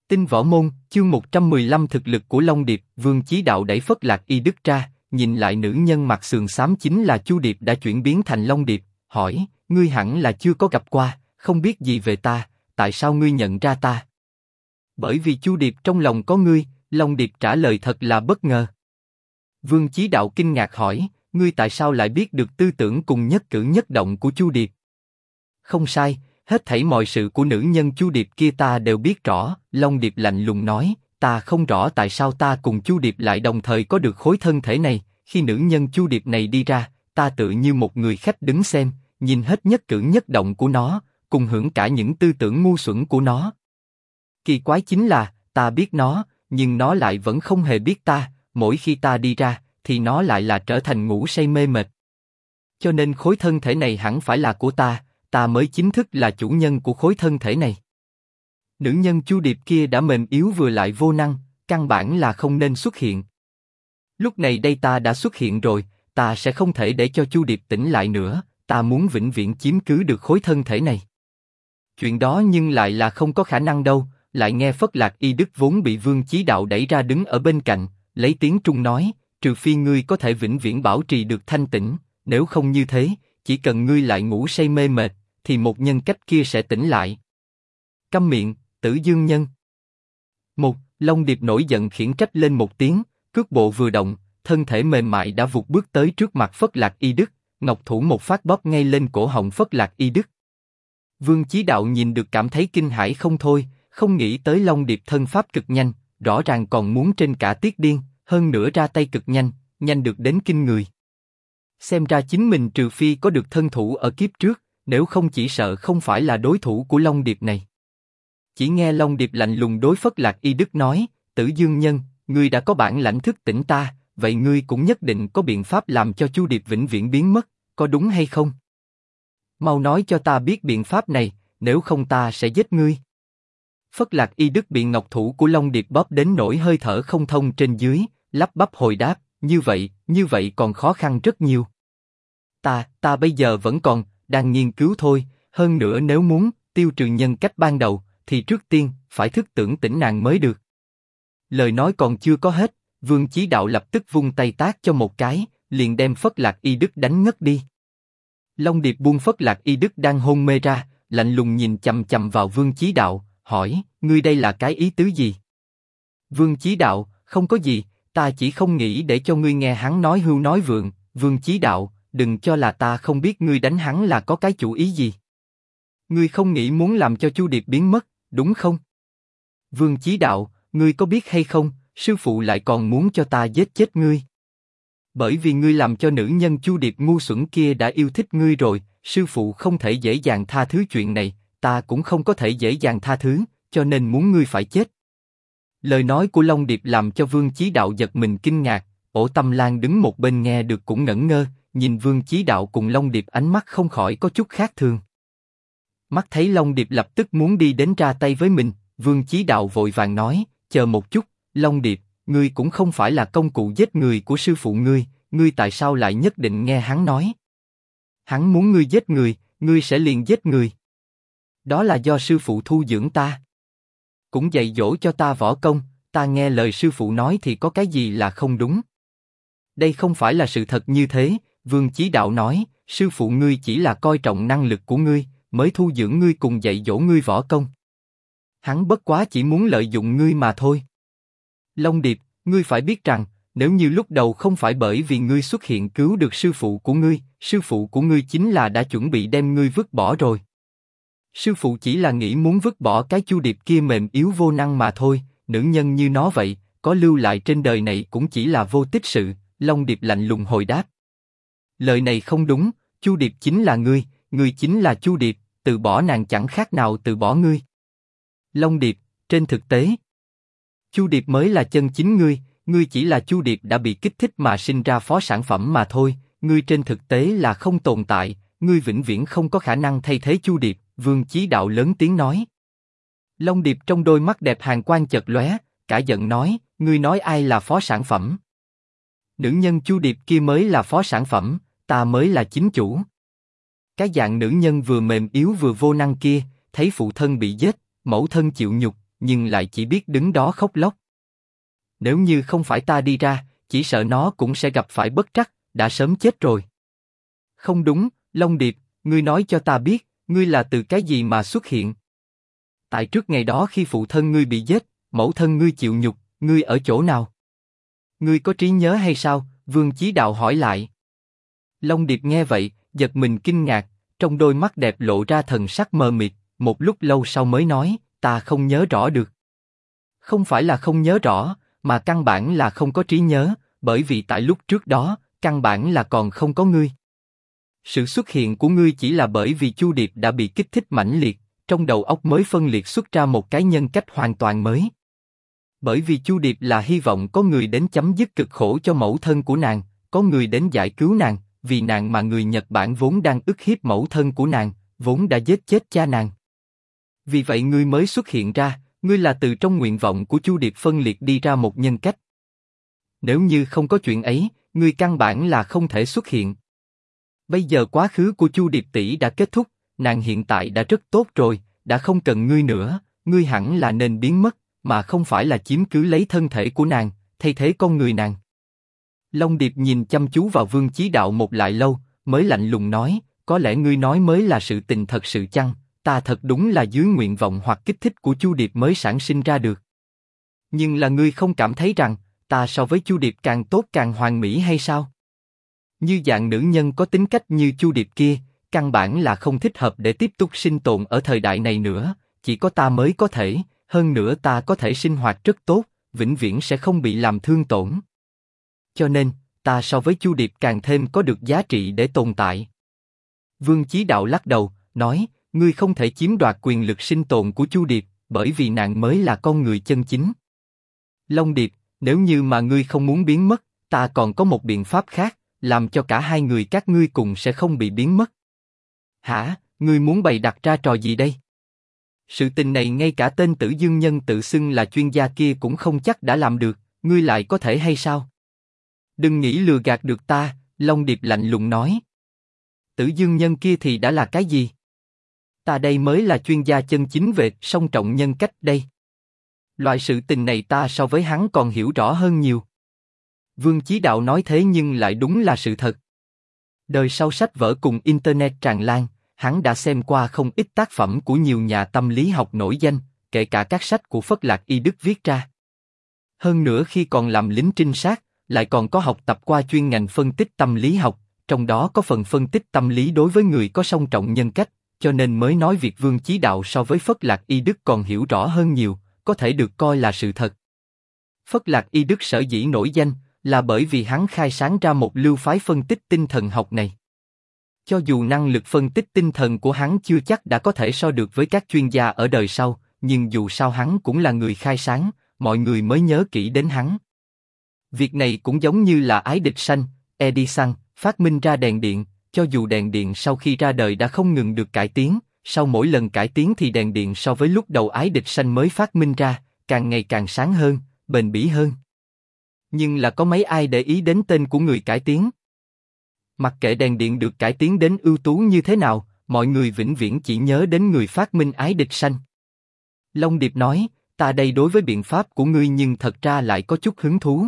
Tinh Võ Môn, chương 115 thực lực của Long Điệp. Vương Chí Đạo đẩy Phất Lạc Y Đức ra, nhìn lại nữ nhân mặc sườn xám chính là Chu Điệp đã chuyển biến thành Long Điệp, hỏi, ngươi hẳn là chưa có gặp qua, không biết gì về ta, tại sao ngươi nhận ra ta? Bởi vì Chu Điệp trong lòng có ngươi, Long Điệp trả lời thật là bất ngờ. Vương Chí Đạo kinh ngạc hỏi, ngươi tại sao lại biết được tư tưởng cùng nhất cử nhất động của Chu Điệp? Không sai, hết thảy mọi sự của nữ nhân Chu Điệp kia ta đều biết rõ. Long Điệp lạnh lùng nói, ta không rõ tại sao ta cùng Chu Điệp lại đồng thời có được khối thân thể này. Khi nữ nhân Chu Điệp này đi ra, ta tự như một người khách đứng xem, nhìn hết nhất cử nhất động của nó, cùng hưởng cả những tư tưởng ngu xuẩn của nó. Kỳ quái chính là, ta biết nó, nhưng nó lại vẫn không hề biết ta. Mỗi khi ta đi ra, thì nó lại là trở thành ngủ say mê mệt. Cho nên khối thân thể này hẳn phải là của ta. Ta mới chính thức là chủ nhân của khối thân thể này. Nữ nhân Chu Điệp kia đã mềm yếu vừa lại vô năng, căn bản là không nên xuất hiện. Lúc này đây ta đã xuất hiện rồi, ta sẽ không thể để cho Chu Điệp tỉnh lại nữa, ta muốn vĩnh viễn chiếm cứ được khối thân thể này. Chuyện đó nhưng lại là không có khả năng đâu. Lại nghe Phất Lạc Y Đức vốn bị Vương Chí Đạo đẩy ra đứng ở bên cạnh, lấy tiếng Trung nói, trừ phi ngươi có thể vĩnh viễn bảo trì được thanh tĩnh, nếu không như thế, chỉ cần ngươi lại ngủ say mê mệt, thì một nhân cách kia sẽ tỉnh lại. Câm miệng, Tử Dương Nhân. Long Điệp nổi giận khiển trách lên một tiếng, cước bộ vừa động, thân thể mềm mại đã vụt bước tới trước mặt Phất Lạc Y Đức, ngọc thủ một phát bóp ngay lên cổ họng Phất Lạc Y Đức. Vương Chí Đạo nhìn được cảm thấy kinh hãi không thôi, không nghĩ tới Long Điệp thân pháp cực nhanh, rõ ràng còn muốn trên cả tiết điên, hơn nữa ra tay cực nhanh, nhanh được đến kinh người. Xem ra chính mình trừ phi có được thân thủ ở kiếp trước, nếu không chỉ sợ không phải là đối thủ của Long Điệp này. Chỉ nghe Long Điệp lạnh lùng đối Phất Lạc Y Đức nói, Tử Dương Nhân, ngươi đã có bản lãnh thức tỉnh ta, vậy ngươi cũng nhất định có biện pháp làm cho Chu Điệp vĩnh viễn biến mất, có đúng hay không? Mau nói cho ta biết biện pháp này, nếu không ta sẽ giết ngươi. Phất Lạc Y Đức bị ngọc thủ của Long Điệp bóp đến nỗi hơi thở không thông trên dưới, lắp bắp hồi đáp, như vậy còn khó khăn rất nhiều. Ta bây giờ vẫn còn đang nghiên cứu thôi, hơn nữa nếu muốn tiêu trừ nhân cách ban đầu, thì trước tiên phải thức tỉnh tỉnh nàng mới được. Lời nói còn chưa có hết, Vương Chí Đạo lập tức vung tay tát cho một cái, liền đem Phất Lạc Y Đức đánh ngất đi. Long Điệp buông Phất Lạc Y Đức đang hôn mê ra, lạnh lùng nhìn chằm chằm vào Vương Chí Đạo, hỏi, ngươi đây là cái ý tứ gì? Vương Chí Đạo, không có gì, ta chỉ không nghĩ để cho ngươi nghe hắn nói hưu nói vượng. Vương Chí Đạo, đừng cho là ta không biết ngươi đánh hắn là có cái chủ ý gì. Ngươi không nghĩ muốn làm cho Chu Điệp biến mất, đúng không? Vương Chí Đạo, ngươi có biết hay không, sư phụ lại còn muốn cho ta giết chết ngươi. Bởi vì ngươi làm cho nữ nhân Chu Điệp ngu xuẩn kia đã yêu thích ngươi rồi, sư phụ không thể dễ dàng tha thứ chuyện này, ta cũng không có thể dễ dàng tha thứ, cho nên muốn ngươi phải chết. Lời nói của Long Điệp làm cho Vương Chí Đạo giật mình kinh ngạc, Ổ Tâm Lan đứng một bên nghe được cũng ngẩn ngơ, nhìn Vương Chí Đạo cùng Long Điệp ánh mắt không khỏi có chút khác thường. Mắt thấy Long Điệp lập tức muốn đi đến ra tay với mình, Vương Chí Đạo vội vàng nói, chờ một chút, Long Điệp, ngươi cũng không phải là công cụ giết người của sư phụ ngươi tại sao lại nhất định nghe hắn nói? Hắn muốn ngươi giết người, ngươi sẽ liền giết người. Đó là do sư phụ thu dưỡng ta. Cũng dạy dỗ cho ta võ công, ta nghe lời sư phụ nói thì có cái gì là không đúng? Đây không phải là sự thật như thế, Vương Chí Đạo nói, sư phụ ngươi chỉ là coi trọng năng lực của ngươi, mới thu dưỡng ngươi cùng dạy dỗ ngươi võ công. Hắn bất quá chỉ muốn lợi dụng ngươi mà thôi. Long Điệp, ngươi phải biết rằng, nếu như lúc đầu không phải bởi vì ngươi xuất hiện cứu được sư phụ của ngươi chính là đã chuẩn bị đem ngươi vứt bỏ rồi. Sư phụ chỉ là nghĩ muốn vứt bỏ cái Chu Điệp kia mềm yếu vô năng mà thôi, nữ nhân như nó vậy, có lưu lại trên đời này cũng chỉ là vô tích sự. Long Điệp lạnh lùng hồi đáp. Lời này không đúng, Chu Điệp chính là ngươi chính là Chu Điệp, từ bỏ nàng chẳng khác nào từ bỏ ngươi. Long Điệp, trên thực tế, Chu Điệp mới là chân chính ngươi chỉ là Chu Điệp đã bị kích thích mà sinh ra phó sản phẩm mà thôi, ngươi trên thực tế là không tồn tại, ngươi vĩnh viễn không có khả năng thay thế Chu Điệp. Vương Chí Đạo lớn tiếng nói. Long Điệp trong đôi mắt đẹp hàn quang chợt lóe, cả giận nói, ngươi nói ai là phó sản phẩm? Nữ nhân Chu Điệp kia mới là phó sản phẩm, ta mới là chính chủ. Cái dạng nữ nhân vừa mềm yếu vừa vô năng kia, thấy phụ thân bị giết, mẫu thân chịu nhục, nhưng lại chỉ biết đứng đó khóc lóc. Nếu như không phải ta đi ra, chỉ sợ nó cũng sẽ gặp phải bất trắc, đã sớm chết rồi. Không đúng, Long Điệp, ngươi nói cho ta biết, ngươi là từ cái gì mà xuất hiện? Tại trước ngày đó khi phụ thân ngươi bị giết, mẫu thân ngươi chịu nhục, ngươi ở chỗ nào? Ngươi có trí nhớ hay sao? Vương Chí Đạo hỏi lại. Long Điệp nghe vậy, giật mình kinh ngạc, trong đôi mắt đẹp lộ ra thần sắc mờ mịt, một lúc lâu sau mới nói, ta không nhớ rõ được. Không phải là không nhớ rõ, mà căn bản là không có trí nhớ, bởi vì tại lúc trước đó, căn bản là còn không có ngươi. Sự xuất hiện của ngươi chỉ là bởi vì Chu Điệp đã bị kích thích mãnh liệt, trong đầu óc mới phân liệt xuất ra một cái nhân cách hoàn toàn mới. Bởi vì Chu Điệp là hy vọng có người đến chấm dứt cực khổ cho mẫu thân của nàng, có người đến giải cứu nàng, vì nàng mà người Nhật Bản vốn đang ức hiếp mẫu thân của nàng, vốn đã giết chết cha nàng. Vì vậy ngươi mới xuất hiện ra, ngươi là từ trong nguyện vọng của Chu Điệp phân liệt đi ra một nhân cách. Nếu như không có chuyện ấy, ngươi căn bản là không thể xuất hiện. Bây giờ quá khứ của Chu Điệp tỷ đã kết thúc, nàng hiện tại đã rất tốt rồi, đã không cần ngươi nữa, ngươi hẳn là nên biến mất, mà không phải là chiếm cứ lấy thân thể của nàng, thay thế con người nàng. Long Điệp nhìn chăm chú vào Vương Chí Đạo một lại lâu, mới lạnh lùng nói, có lẽ ngươi nói mới là sự tình thật sự chăng? Ta thật đúng là dưới nguyện vọng hoặc kích thích của Chu Điệp mới sản sinh ra được. Nhưng là ngươi không cảm thấy rằng ta so với Chu Điệp càng tốt càng hoàn mỹ hay sao? Như dạng nữ nhân có tính cách như Chu Điệp kia, căn bản là không thích hợp để tiếp tục sinh tồn ở thời đại này nữa. Chỉ có ta mới có thể. Hơn nữa ta có thể sinh hoạt rất tốt, vĩnh viễn sẽ không bị làm thương tổn. Cho nên, ta so với Chu Điệp càng thêm có được giá trị để tồn tại. Vương Chí Đạo lắc đầu, nói, ngươi không thể chiếm đoạt quyền lực sinh tồn của Chu Điệp, bởi vì nàng mới là con người chân chính. Long Điệp, nếu như mà ngươi không muốn biến mất, ta còn có một biện pháp khác, làm cho cả hai người các ngươi cùng sẽ không bị biến mất. Hả, ngươi muốn bày đặt ra trò gì đây? Sự tình này ngay cả tên Tử Dương Nhân tự xưng là chuyên gia kia cũng không chắc đã làm được, ngươi lại có thể hay sao? Đừng nghĩ lừa gạt được ta, Long Điệp lạnh lùng nói. Tử Dương Nhân kia thì đã là cái gì? Ta đây mới là chuyên gia chân chính về song trọng nhân cách đây. Loại sự tình này ta so với hắn còn hiểu rõ hơn nhiều. Vương Chí Đạo nói thế nhưng lại đúng là sự thật. Đời sau sách vở cùng internet tràn lan, hắn đã xem qua không ít tác phẩm của nhiều nhà tâm lý học nổi danh, kể cả các sách của Phất Lạc Y Đức viết ra. Hơn nữa khi còn làm lính trinh sát, lại còn có học tập qua chuyên ngành phân tích tâm lý học, trong đó có phần phân tích tâm lý đối với người có song trọng nhân cách, cho nên mới nói việc Vương Chí Đạo so với Phất Lạc Y Đức còn hiểu rõ hơn nhiều, có thể được coi là sự thật. Phất Lạc Y Đức sở dĩ nổi danh, là bởi vì hắn khai sáng ra một lưu phái phân tích tinh thần học này. Cho dù năng lực phân tích tinh thần của hắn chưa chắc đã có thể so được với các chuyên gia ở đời sau, nhưng dù sao hắn cũng là người khai sáng, mọi người mới nhớ kỹ đến hắn. Việc này cũng giống như là Ái Địch Sanh, Edison, phát minh ra đèn điện, cho dù đèn điện sau khi ra đời đã không ngừng được cải tiến, sau mỗi lần cải tiến thì đèn điện so với lúc đầu Ái Địch Sanh mới phát minh ra, càng ngày càng sáng hơn, bền bỉ hơn. Nhưng là có mấy ai để ý đến tên của người cải tiến? Mặc kệ đèn điện được cải tiến đến ưu tú như thế nào, mọi người vĩnh viễn chỉ nhớ đến người phát minh Ái Địch Sanh. Long Điệp nói, ta đây đối với biện pháp của ngươi nhưng thật ra lại có chút hứng thú.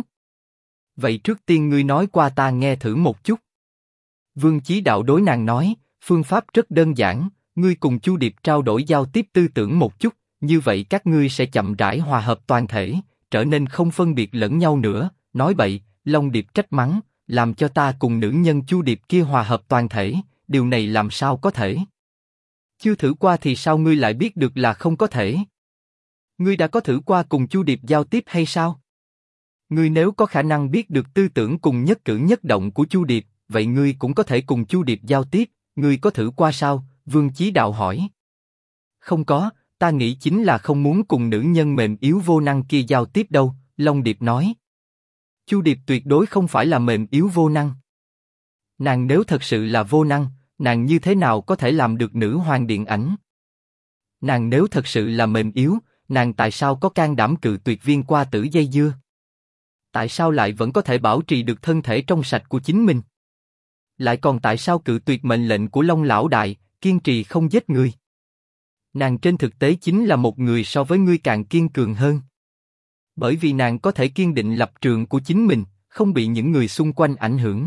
Vậy trước tiên ngươi nói qua ta nghe thử một chút. Vương Chí Đạo đối nàng nói, phương pháp rất đơn giản, ngươi cùng Chu Điệp trao đổi giao tiếp tư tưởng một chút, như vậy các ngươi sẽ chậm rãi hòa hợp toàn thể, trở nên không phân biệt lẫn nhau nữa. Nói bậy, Long Điệp trách mắng, làm cho ta cùng nữ nhân Chu Điệp kia hòa hợp toàn thể, điều này làm sao có thể? Chưa thử qua thì sao ngươi lại biết được là không có thể? Ngươi đã có thử qua cùng Chu Điệp giao tiếp hay sao? Ngươi nếu có khả năng biết được tư tưởng cùng nhất cử nhất động của Chu Điệp, vậy ngươi cũng có thể cùng Chu Điệp giao tiếp, ngươi có thử qua sao? Vương Chí Đạo hỏi. Không có, ta nghĩ chính là không muốn cùng nữ nhân mềm yếu vô năng kia giao tiếp đâu, Long Điệp nói. Chu Điệp tuyệt đối không phải là mềm yếu vô năng. Nàng nếu thật sự là vô năng, nàng như thế nào có thể làm được nữ hoàng điện ảnh? Nàng nếu thật sự là mềm yếu, nàng tại sao có can đảm cự tuyệt Viên Qua Tử dây dưa? Tại sao lại vẫn có thể bảo trì được thân thể trong sạch của chính mình? Lại còn tại sao cự tuyệt mệnh lệnh của Long Lão Đại, kiên trì không giết người? Nàng trên thực tế chính là một người so với ngươi càng kiên cường hơn. Bởi vì nàng có thể kiên định lập trường của chính mình, không bị những người xung quanh ảnh hưởng.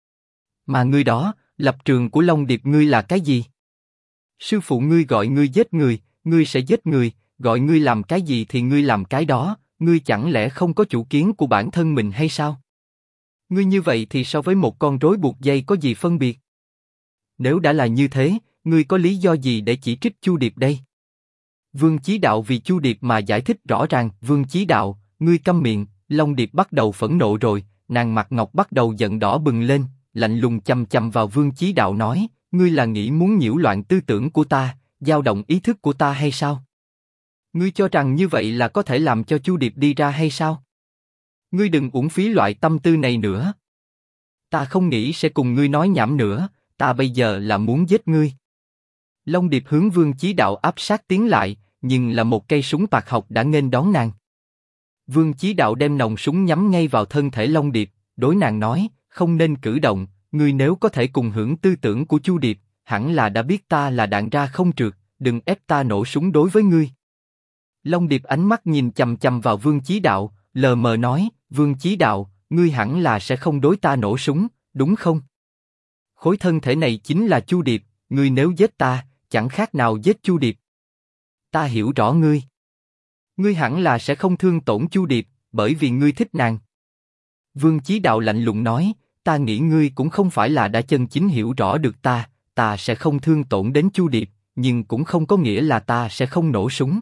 Mà ngươi đó, lập trường của Long Điệp ngươi là cái gì? Sư phụ ngươi gọi ngươi giết người, ngươi sẽ giết người, gọi ngươi làm cái gì thì ngươi làm cái đó, ngươi chẳng lẽ không có chủ kiến của bản thân mình hay sao? Ngươi như vậy thì so với một con rối buộc dây có gì phân biệt? Nếu đã là như thế, ngươi có lý do gì để chỉ trích Chu Điệp đây? Vương Chí Đạo vì Chu Điệp mà giải thích rõ ràng. Vương Chí Đạo, ngươi câm miệng. Long Điệp bắt đầu phẫn nộ rồi, nàng mặt ngọc bắt đầu giận đỏ bừng lên, lạnh lùng chằm chằm vào Vương Chí Đạo nói, ngươi là nghĩ muốn nhiễu loạn tư tưởng của ta, dao động ý thức của ta hay sao? Ngươi cho rằng như vậy là có thể làm cho Chu Điệp đi ra hay sao? Ngươi đừng uổng phí loại tâm tư này nữa. Ta không nghĩ sẽ cùng ngươi nói nhảm nữa, ta bây giờ là muốn giết ngươi. Long Điệp hướng Vương Chí Đạo áp sát tiến lại, nhưng là một cây súng bạc học đã nghênh đón nàng. Vương Chí Đạo đem nòng súng nhắm ngay vào thân thể Long Điệp, đối nàng nói, không nên cử động, ngươi nếu có thể cùng hưởng tư tưởng của Chu Điệp, hẳn là đã biết ta là đạn ra không trượt, đừng ép ta nổ súng đối với ngươi. Long Điệp ánh mắt nhìn chằm chằm vào Vương Chí Đạo, lờ mờ nói, Vương Chí Đạo, ngươi hẳn là sẽ không đối ta nổ súng, đúng không? Khối thân thể này chính là Chu Điệp, ngươi nếu giết ta, chẳng khác nào giết Chu Điệp. Ta hiểu rõ ngươi. Ngươi hẳn là sẽ không thương tổn Chu Điệp, bởi vì ngươi thích nàng. Vương Chí Đạo lạnh lùng nói, ta nghĩ ngươi cũng không phải là đã chân chính hiểu rõ được ta, ta sẽ không thương tổn đến Chu Điệp, nhưng cũng không có nghĩa là ta sẽ không nổ súng.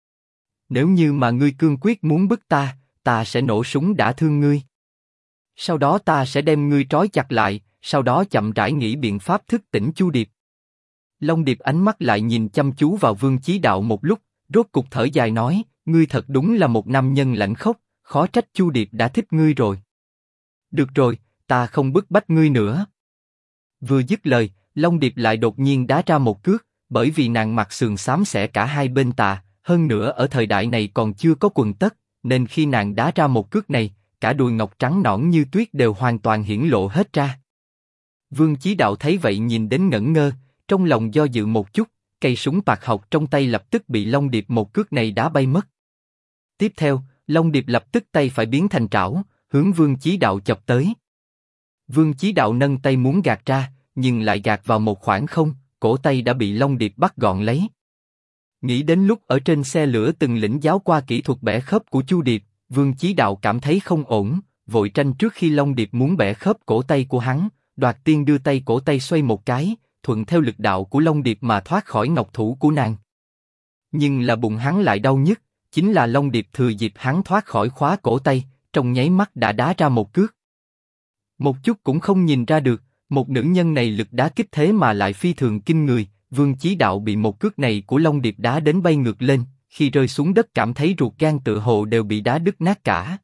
Nếu như mà ngươi cương quyết muốn bức ta, ta sẽ nổ súng đả thương ngươi. Sau đó ta sẽ đem ngươi trói chặt lại, sau đó chậm rãi nghĩ biện pháp thức tỉnh Chu Điệp. Long Điệp ánh mắt lại nhìn chăm chú vào Vương Chí Đạo một lúc, rốt cục thở dài nói, ngươi thật đúng là một nam nhân lạnh khốc, khó trách Chu Điệp đã thích ngươi rồi. Được rồi, ta không bức bách ngươi nữa. Vừa dứt lời, Long Điệp lại đột nhiên đá ra một cước, bởi vì nàng mặc sườn xám xẻ cả hai bên tà, hơn nữa ở thời đại này còn chưa có quần tất, nên khi nàng đá ra một cước này, cả đùi ngọc trắng nõn như tuyết đều hoàn toàn hiển lộ hết ra. Vương Chí Đạo thấy vậy nhìn đến ngẩn ngơ, trong lòng do dự một chút, cây súng bạc học trong tay lập tức bị Long Điệp một cước này đá bay mất. Tiếp theo, Long Điệp lập tức tay phải biến thành trảo, hướng Vương Chí Đạo chọc tới. Vương Chí Đạo nâng tay muốn gạt ra, nhưng lại gạt vào một khoảng không, cổ tay đã bị Long Điệp bắt gọn lấy. Nghĩ đến lúc ở trên xe lửa từng lĩnh giáo qua kỹ thuật bẻ khớp của Chu Điệp, Vương Chí Đạo cảm thấy không ổn, vội tranh trước khi Long Điệp muốn bẻ khớp cổ tay của hắn, Đoạt Tiên đưa tay cổ tay xoay một cái, thuận theo lực đạo của Long Điệp mà thoát khỏi ngọc thủ của nàng. Nhưng là bụng hắn lại đau nhức, chính là Long Điệp thừa dịp hắn thoát khỏi khóa cổ tay, trong nháy mắt đã đá ra một cước. Một chút cũng không nhìn ra được, một nữ nhân này lực đá kích thế mà lại phi thường kinh người. Vương Chí Đạo bị một cước này của Long Điệp đá đến bay ngược lên, khi rơi xuống đất cảm thấy ruột gan tựa hồ đều bị đá đứt nát cả.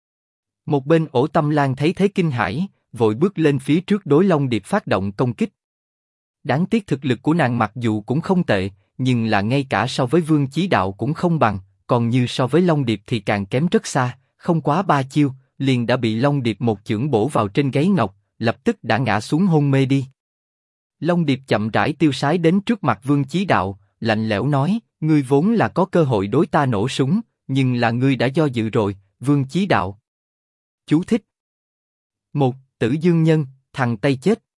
Một bên Ổ Tâm Lan thấy thế kinh hãi, vội bước lên phía trước đối Long Điệp phát động công kích. Đáng tiếc thực lực của nàng mặc dù cũng không tệ, nhưng là ngay cả so với Vương Chí Đạo cũng không bằng, còn như so với Long Điệp thì càng kém rất xa, không quá 3 chiêu, liền đã bị Long Điệp một chưởng bổ vào trên gáy ngọc, lập tức đã ngã xuống hôn mê đi. Long Điệp chậm rãi tiêu sái đến trước mặt Vương Chí Đạo, lạnh lẽo nói, ngươi vốn là có cơ hội đối ta nổ súng, nhưng là ngươi đã do dự rồi, Vương Chí Đạo. Chú thích: 1. Tử Dương Nhân, thằng Tây chết.